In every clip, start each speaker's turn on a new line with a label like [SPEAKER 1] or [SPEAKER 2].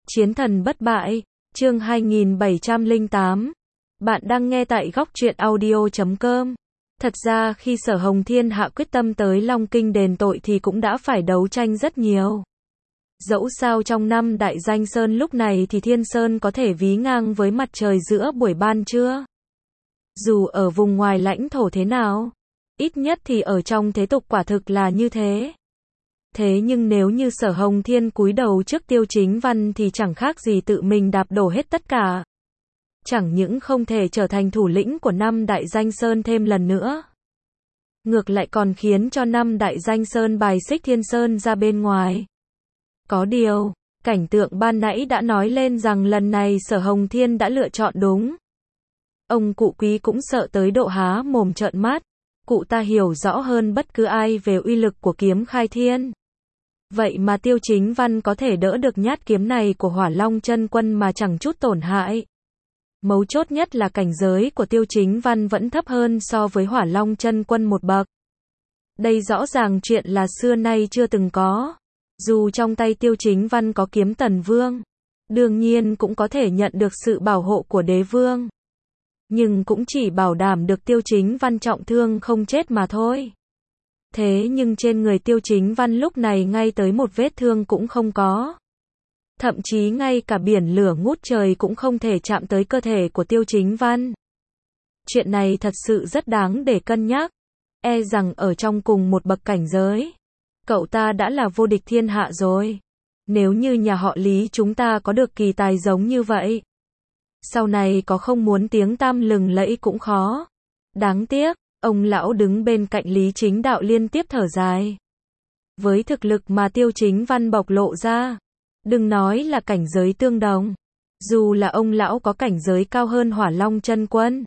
[SPEAKER 1] Chiến thần bất bại, chương 2708. Bạn đang nghe tại góc truyện audio.com. Thật ra khi Sở Hồng Thiên hạ quyết tâm tới Long Kinh đền tội thì cũng đã phải đấu tranh rất nhiều. Dẫu sao trong năm đại danh sơn lúc này thì Thiên Sơn có thể ví ngang với mặt trời giữa buổi ban trưa. Dù ở vùng ngoài lãnh thổ thế nào, ít nhất thì ở trong thế tục quả thực là như thế. Thế nhưng nếu như Sở Hồng Thiên cúi đầu trước Tiêu Chính Văn thì chẳng khác gì tự mình đạp đổ hết tất cả. Chẳng những không thể trở thành thủ lĩnh của năm đại danh sơn thêm lần nữa, ngược lại còn khiến cho năm đại danh sơn bài xích Thiên Sơn ra bên ngoài. Có điều, cảnh tượng ban nãy đã nói lên rằng lần này Sở Hồng Thiên đã lựa chọn đúng. Ông cụ Quý cũng sợ tới độ há mồm trợn mắt. Cụ ta hiểu rõ hơn bất cứ ai về uy lực của kiếm khai thiên. Vậy mà Tiêu Chính Văn có thể đỡ được nhát kiếm này của Hỏa Long Chân Quân mà chẳng chút tổn hại. Mấu chốt nhất là cảnh giới của Tiêu Chính Văn vẫn thấp hơn so với Hỏa Long Chân Quân một bậc. Đây rõ ràng chuyện là xưa nay chưa từng có. Dù trong tay Tiêu Chính Văn có kiếm Tần Vương, đương nhiên cũng có thể nhận được sự bảo hộ của Đế Vương. Nhưng cũng chỉ bảo đảm được Tiêu Chính Văn trọng thương không chết mà thôi. Thế nhưng trên người Tiêu Chính Văn lúc này ngay tới một vết thương cũng không có. Thậm chí ngay cả biển lửa ngút trời cũng không thể chạm tới cơ thể của Tiêu Chính Văn. Chuyện này thật sự rất đáng để cân nhắc. E rằng ở trong cùng một bậc cảnh giới, cậu ta đã là vô địch thiên hạ rồi. Nếu như nhà họ Lý chúng ta có được kỳ tài giống như vậy, sau này có không muốn tiếng tăm lừng lẫy cũng khó. Đáng tiếc, ông lão đứng bên cạnh Lý Chính Đạo liên tiếp thở dài. Với thực lực mà Tiêu Chính Văn bộc lộ ra, đừng nói là cảnh giới tương đồng, dù là ông lão có cảnh giới cao hơn Hỏa Long Chân Quân,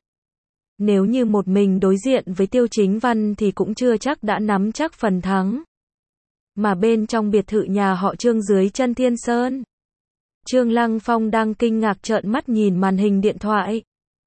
[SPEAKER 1] nếu như một mình đối diện với Tiêu Chính Văn thì cũng chưa chắc đã nắm chắc phần thắng. Mà bên trong biệt thự nhà họ Trương dưới chân Thiên Sơn, Trương Lăng Phong đang kinh ngạc trợn mắt nhìn màn hình điện thoại.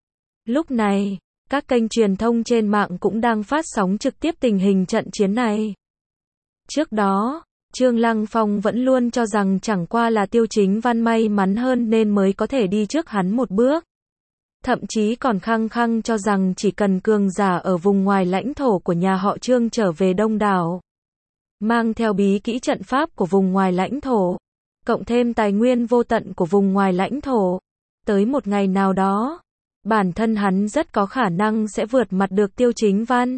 [SPEAKER 1] Lúc này, các kênh truyền thông trên mạng cũng đang phát sóng trực tiếp tình hình trận chiến này. Trước đó, Trương Lăng Phong vẫn luôn cho rằng chẳng qua là Tiêu Chính Văn may mắn hơn nên mới có thể đi trước hắn một bước. Thậm chí còn khăng khăng cho rằng chỉ cần cường giả ở vùng ngoài lãnh thổ của nhà họ Trương trở về đông đảo, mang theo bí kỹ trận pháp của vùng ngoài lãnh thổ, cộng thêm tài nguyên vô tận của vùng ngoài lãnh thổ, tới một ngày nào đó, bản thân hắn rất có khả năng sẽ vượt mặt được Tiêu Chính Văn.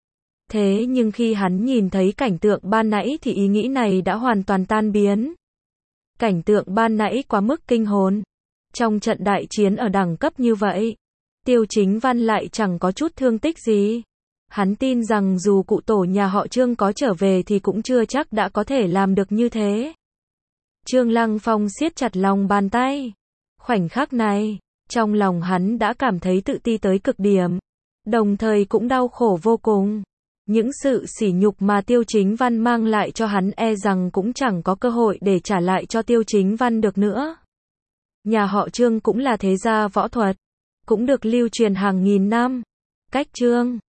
[SPEAKER 1] Thế nhưng khi hắn nhìn thấy cảnh tượng ban nãy thì ý nghĩ này đã hoàn toàn tan biến. Cảnh tượng ban nãy quá mức kinh hồn. Trong trận đại chiến ở đẳng cấp như vậy, Tiêu Chính Văn lại chẳng có chút thương tích gì. Hắn tin rằng dù cụ tổ nhà họ Trương có trở về thì cũng chưa chắc đã có thể làm được như thế. Trương Lăng Phong siết chặt lòng bàn tay. Khoảnh khắc này, trong lòng hắn đã cảm thấy tự ti tới cực điểm, đồng thời cũng đau khổ vô cùng. Những sự sỉ nhục mà Tiêu Chính Văn mang lại cho hắn e rằng cũng chẳng có cơ hội để trả lại cho Tiêu Chính Văn được nữa. Nhà họ Trương cũng là thế gia võ thuật, cũng được lưu truyền hàng nghìn năm. Cách Trương